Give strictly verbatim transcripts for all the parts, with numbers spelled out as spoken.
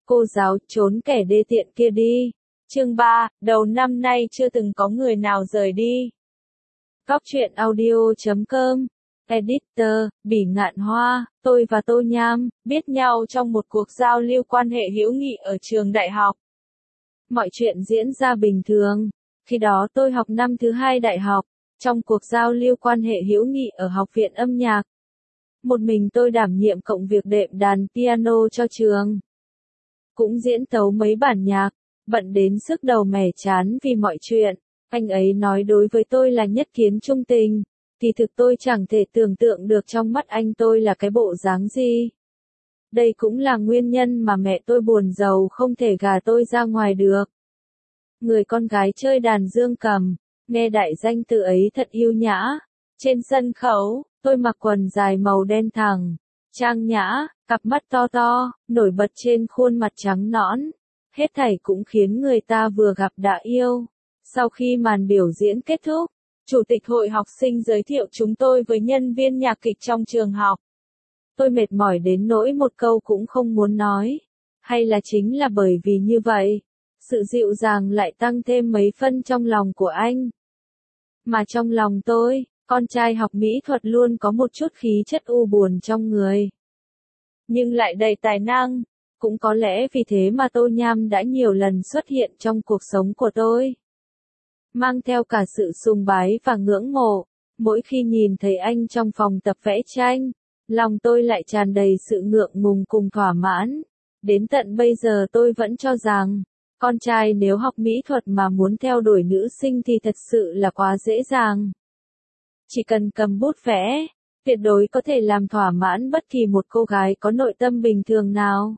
Cô giáo trốn kẻ đê tiện kia đi. Chương ba, đầu năm nay chưa từng có người nào rời đi. Góc truyện audio chấm com. Editor, Bỉ Ngạn Hoa, tôi và Tô Nham, biết nhau trong một cuộc giao lưu quan hệ hữu nghị ở trường đại học. Mọi chuyện diễn ra bình thường. Khi đó tôi học năm thứ hai đại học, trong cuộc giao lưu quan hệ hữu nghị ở học viện âm nhạc. Một mình tôi đảm nhiệm công việc đệm đàn piano cho trường. Cũng diễn tấu mấy bản nhạc, bận đến sức đầu mẻ chán vì mọi chuyện. Anh ấy nói đối với tôi là nhất kiến trung tình, thì thực tôi chẳng thể tưởng tượng được trong mắt anh tôi là cái bộ dáng gì. Đây cũng là nguyên nhân mà mẹ tôi buồn rầu không thể gả tôi ra ngoài được. Người con gái chơi đàn dương cầm, nghe đại danh từ ấy thật yêu nhã. Trên sân khấu, tôi mặc quần dài màu đen thẳng, trang nhã, cặp mắt to to, nổi bật trên khuôn mặt trắng nõn. Hết thảy cũng khiến người ta vừa gặp đã yêu. Sau khi màn biểu diễn kết thúc, Chủ tịch hội học sinh giới thiệu chúng tôi với nhân viên nhạc kịch trong trường học. Tôi mệt mỏi đến nỗi một câu cũng không muốn nói. Hay là chính là bởi vì như vậy, sự dịu dàng lại tăng thêm mấy phân trong lòng của anh. Mà trong lòng tôi, con trai học mỹ thuật luôn có một chút khí chất u buồn trong người. Nhưng lại đầy tài năng. Cũng có lẽ vì thế mà Tô Nham đã nhiều lần xuất hiện trong cuộc sống của tôi. Mang theo cả sự sùng bái và ngưỡng mộ, mỗi khi nhìn thấy anh trong phòng tập vẽ tranh, lòng tôi lại tràn đầy sự ngượng ngùng cùng thỏa mãn. Đến tận bây giờ tôi vẫn cho rằng, con trai nếu học mỹ thuật mà muốn theo đuổi nữ sinh thì thật sự là quá dễ dàng. Chỉ cần cầm bút vẽ, tuyệt đối có thể làm thỏa mãn bất kỳ một cô gái có nội tâm bình thường nào.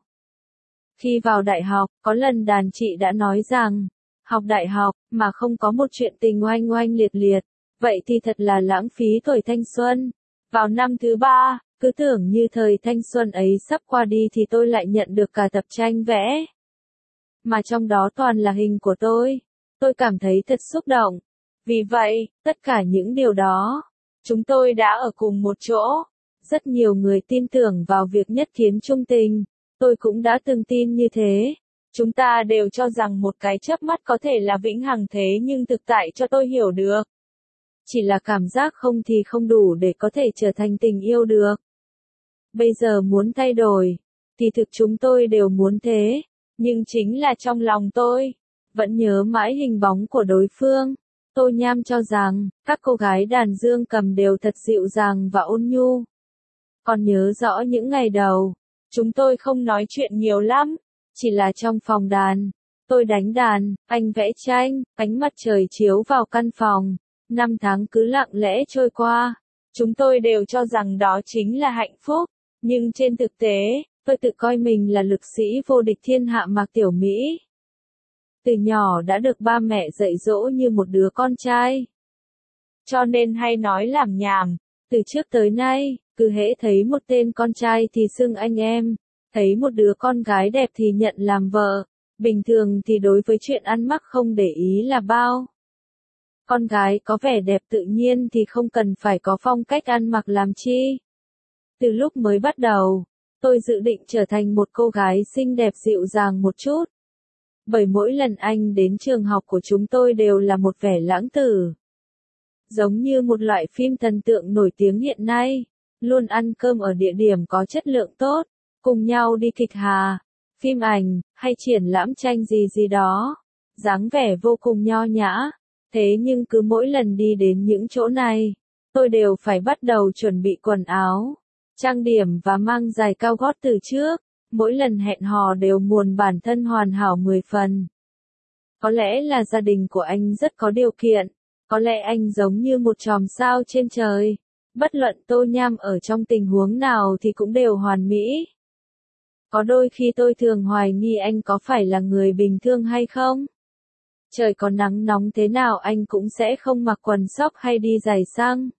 Khi vào đại học, có lần đàn chị đã nói rằng, học đại học mà không có một chuyện tình oanh oanh liệt liệt, vậy thì thật là lãng phí tuổi thanh xuân. Vào năm thứ ba, cứ tưởng như thời thanh xuân ấy sắp qua đi thì tôi lại nhận được cả tập tranh vẽ. Mà trong đó toàn là hình của tôi. Tôi cảm thấy thật xúc động. Vì vậy, tất cả những điều đó, chúng tôi đã ở cùng một chỗ. Rất nhiều người tin tưởng vào việc nhất kiến trung tình. Tôi cũng đã từng tin như thế. Chúng ta đều cho rằng một cái chớp mắt có thể là vĩnh hằng thế nhưng thực tại cho tôi hiểu được. Chỉ là cảm giác không thì không đủ để có thể trở thành tình yêu được. Bây giờ muốn thay đổi, thì thực chúng tôi đều muốn thế. Nhưng chính là trong lòng tôi, vẫn nhớ mãi hình bóng của đối phương. Tô Nham cho rằng, các cô gái đàn dương cầm đều thật dịu dàng và ôn nhu. Còn nhớ rõ những ngày đầu. Chúng tôi không nói chuyện nhiều lắm, chỉ là trong phòng đàn. Tôi đánh đàn, anh vẽ tranh, ánh mặt trời chiếu vào căn phòng. Năm tháng cứ lặng lẽ trôi qua. Chúng tôi đều cho rằng đó chính là hạnh phúc. Nhưng trên thực tế, tôi tự coi mình là lực sĩ vô địch thiên hạ Mạc Tiểu Mỹ. Từ nhỏ đã được ba mẹ dạy dỗ như một đứa con trai. Cho nên hay nói làm nhảm, từ trước tới nay. Cứ hễ thấy một tên con trai thì xưng anh em, thấy một đứa con gái đẹp thì nhận làm vợ, bình thường thì đối với chuyện ăn mặc không để ý là bao. Con gái có vẻ đẹp tự nhiên thì không cần phải có phong cách ăn mặc làm chi. Từ lúc mới bắt đầu, tôi dự định trở thành một cô gái xinh đẹp dịu dàng một chút. Bởi mỗi lần anh đến trường học của chúng tôi đều là một vẻ lãng tử. Giống như một loại phim thần tượng nổi tiếng hiện nay. Luôn ăn cơm ở địa điểm có chất lượng tốt, cùng nhau đi kịch hà, phim ảnh, hay triển lãm tranh gì gì đó. Dáng vẻ vô cùng nho nhã. Thế nhưng cứ mỗi lần đi đến những chỗ này, tôi đều phải bắt đầu chuẩn bị quần áo, trang điểm và mang giày cao gót từ trước. Mỗi lần hẹn hò đều muốn bản thân hoàn hảo mười phần. Có lẽ là gia đình của anh rất có điều kiện, có lẽ anh giống như một chòm sao trên trời. Bất luận Tô Nham ở trong tình huống nào thì cũng đều hoàn mỹ. Có đôi khi tôi thường hoài nghi anh có phải là người bình thường hay không? Trời có nắng nóng thế nào anh cũng sẽ không mặc quần sóc hay đi giày xăng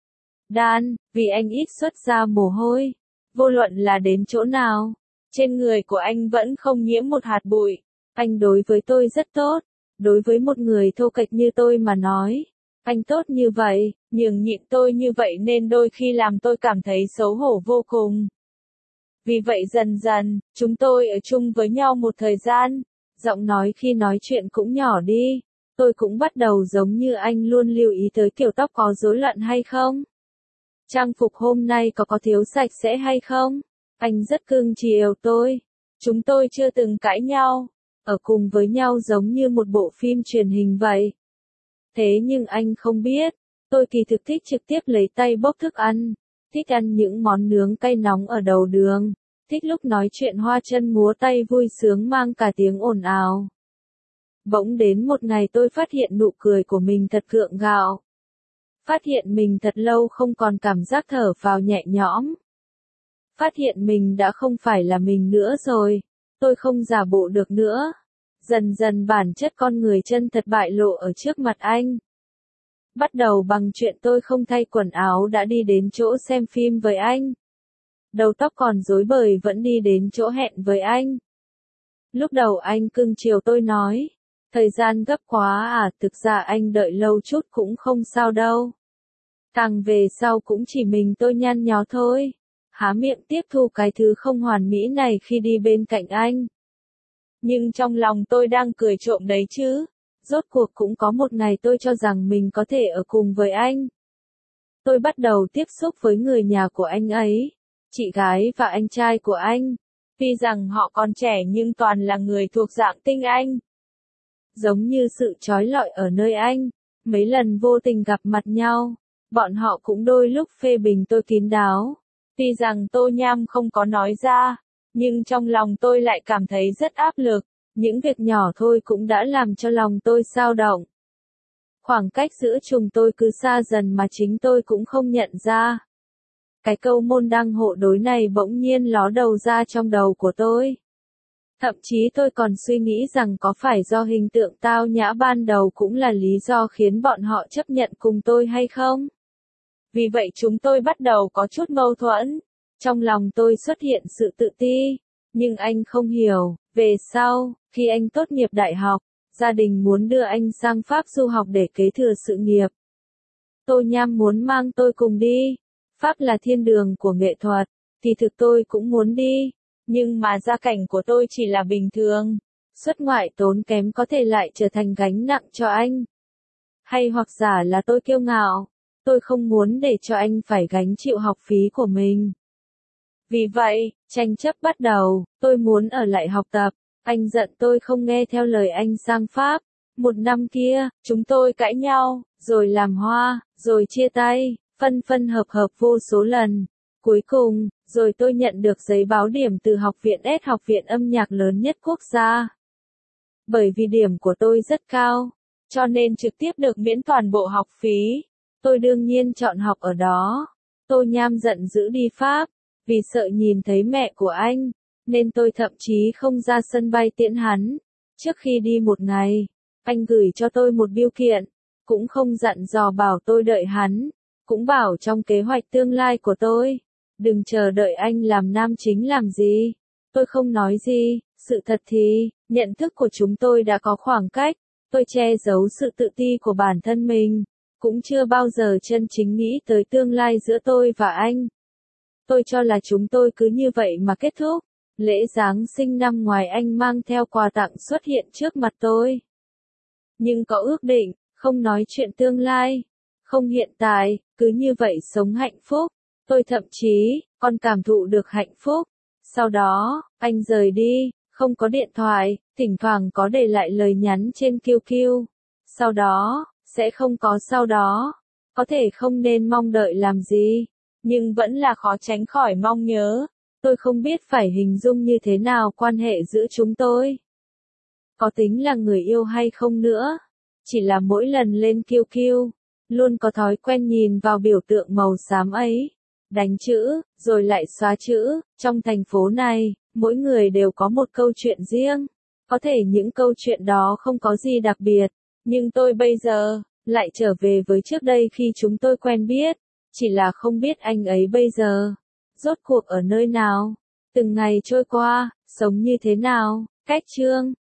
đan, vì anh ít xuất ra mồ hôi. Vô luận là đến chỗ nào, trên người của anh vẫn không nhiễm một hạt bụi. Anh đối với tôi rất tốt. Đối với một người thô kệch như tôi mà nói, anh tốt như vậy, nhường nhịn tôi như vậy nên đôi khi làm tôi cảm thấy xấu hổ vô cùng. Vì vậy dần dần, chúng tôi ở chung với nhau một thời gian, giọng nói khi nói chuyện cũng nhỏ đi. Tôi cũng bắt đầu giống như anh luôn lưu ý tới kiểu tóc có rối loạn hay không. Trang phục hôm nay có có thiếu sạch sẽ hay không. Anh rất cưng chiều tôi. Chúng tôi chưa từng cãi nhau, ở cùng với nhau giống như một bộ phim truyền hình vậy. Thế nhưng anh không biết, tôi kỳ thực thích trực tiếp lấy tay bốc thức ăn, thích ăn những món nướng cay nóng ở đầu đường, thích lúc nói chuyện hoa chân múa tay vui sướng mang cả tiếng ồn ào. Bỗng đến một ngày tôi phát hiện nụ cười của mình thật gượng gạo. Phát hiện mình thật lâu không còn cảm giác thở phào nhẹ nhõm. Phát hiện mình đã không phải là mình nữa rồi. Tôi không giả bộ được nữa. Dần dần bản chất con người chân thật bại lộ ở trước mặt anh. Bắt đầu bằng chuyện tôi không thay quần áo đã đi đến chỗ xem phim với anh. Đầu tóc còn rối bời vẫn đi đến chỗ hẹn với anh. Lúc đầu anh cưng chiều tôi nói. Thời gian gấp quá à, thực ra anh đợi lâu chút cũng không sao đâu. Càng về sau cũng chỉ mình tôi nhăn nhó thôi. Há miệng tiếp thu cái thứ không hoàn mỹ này khi đi bên cạnh anh. Nhưng trong lòng tôi đang cười trộm đấy chứ. Rốt cuộc cũng có một ngày tôi cho rằng mình có thể ở cùng với anh. Tôi bắt đầu tiếp xúc với người nhà của anh ấy, chị gái và anh trai của anh. Tuy rằng họ còn trẻ nhưng toàn là người thuộc dạng tinh anh. Giống như sự trói lọi ở nơi anh, mấy lần vô tình gặp mặt nhau, bọn họ cũng đôi lúc phê bình tôi kín đáo. Tuy rằng Tô Nham không có nói ra, nhưng trong lòng tôi lại cảm thấy rất áp lực, những việc nhỏ thôi cũng đã làm cho lòng tôi xao động. Khoảng cách giữa chúng tôi cứ xa dần mà chính tôi cũng không nhận ra. Cái câu môn đăng hộ đối này bỗng nhiên ló đầu ra trong đầu của tôi. Thậm chí tôi còn suy nghĩ rằng có phải do hình tượng tao nhã ban đầu cũng là lý do khiến bọn họ chấp nhận cùng tôi hay không? Vì vậy chúng tôi bắt đầu có chút mâu thuẫn. Trong lòng tôi xuất hiện sự tự ti. Nhưng anh không hiểu, về sau, khi anh tốt nghiệp đại học, gia đình muốn đưa anh sang Pháp du học để kế thừa sự nghiệp. Tô Nham muốn mang tôi cùng đi. Pháp là thiên đường của nghệ thuật, thì thực tôi cũng muốn đi. Nhưng mà gia cảnh của tôi chỉ là bình thường. Xuất ngoại tốn kém có thể lại trở thành gánh nặng cho anh. Hay hoặc giả là tôi kiêu ngạo. Tôi không muốn để cho anh phải gánh chịu học phí của mình. Vì vậy, tranh chấp bắt đầu, tôi muốn ở lại học tập. Anh giận tôi không nghe theo lời anh sang Pháp. Một năm kia, chúng tôi cãi nhau, rồi làm hoa, rồi chia tay, phân phân hợp hợp vô số lần. Cuối cùng, rồi tôi nhận được giấy báo điểm từ Học viện S, học viện âm nhạc lớn nhất quốc gia. Bởi vì điểm của tôi rất cao, cho nên trực tiếp được miễn toàn bộ học phí. Tôi đương nhiên chọn học ở đó. Tô Nham giận dữ đi Pháp, vì sợ nhìn thấy mẹ của anh, nên tôi thậm chí không ra sân bay tiễn hắn. Trước khi đi một ngày, anh gửi cho tôi một bưu kiện, cũng không dặn dò bảo tôi đợi hắn, cũng bảo trong kế hoạch tương lai của tôi, đừng chờ đợi anh làm nam chính làm gì. Tôi không nói gì, sự thật thì, nhận thức của chúng tôi đã có khoảng cách, tôi che giấu sự tự ti của bản thân mình, cũng chưa bao giờ chân chính nghĩ tới tương lai giữa tôi và anh. Tôi cho là chúng tôi cứ như vậy mà kết thúc. Lễ Giáng sinh năm ngoài anh mang theo quà tặng xuất hiện trước mặt tôi. Nhưng có ước định, không nói chuyện tương lai, không hiện tại, cứ như vậy sống hạnh phúc. Tôi thậm chí, còn cảm thụ được hạnh phúc. Sau đó, anh rời đi, không có điện thoại, thỉnh thoảng có để lại lời nhắn trên Q Q. Sau đó, sẽ không có sau đó. Có thể không nên mong đợi làm gì, nhưng vẫn là khó tránh khỏi mong nhớ. Tôi không biết phải hình dung như thế nào quan hệ giữa chúng tôi. Có tính là người yêu hay không nữa. Chỉ là mỗi lần lên Q Q, luôn có thói quen nhìn vào biểu tượng màu xám ấy. Đánh chữ, rồi lại xóa chữ. Trong thành phố này, mỗi người đều có một câu chuyện riêng. Có thể những câu chuyện đó không có gì đặc biệt. Nhưng tôi bây giờ, lại trở về với trước đây khi chúng tôi quen biết. Chỉ là không biết anh ấy bây giờ, rốt cuộc ở nơi nào, từng ngày trôi qua, sống như thế nào. Cách chương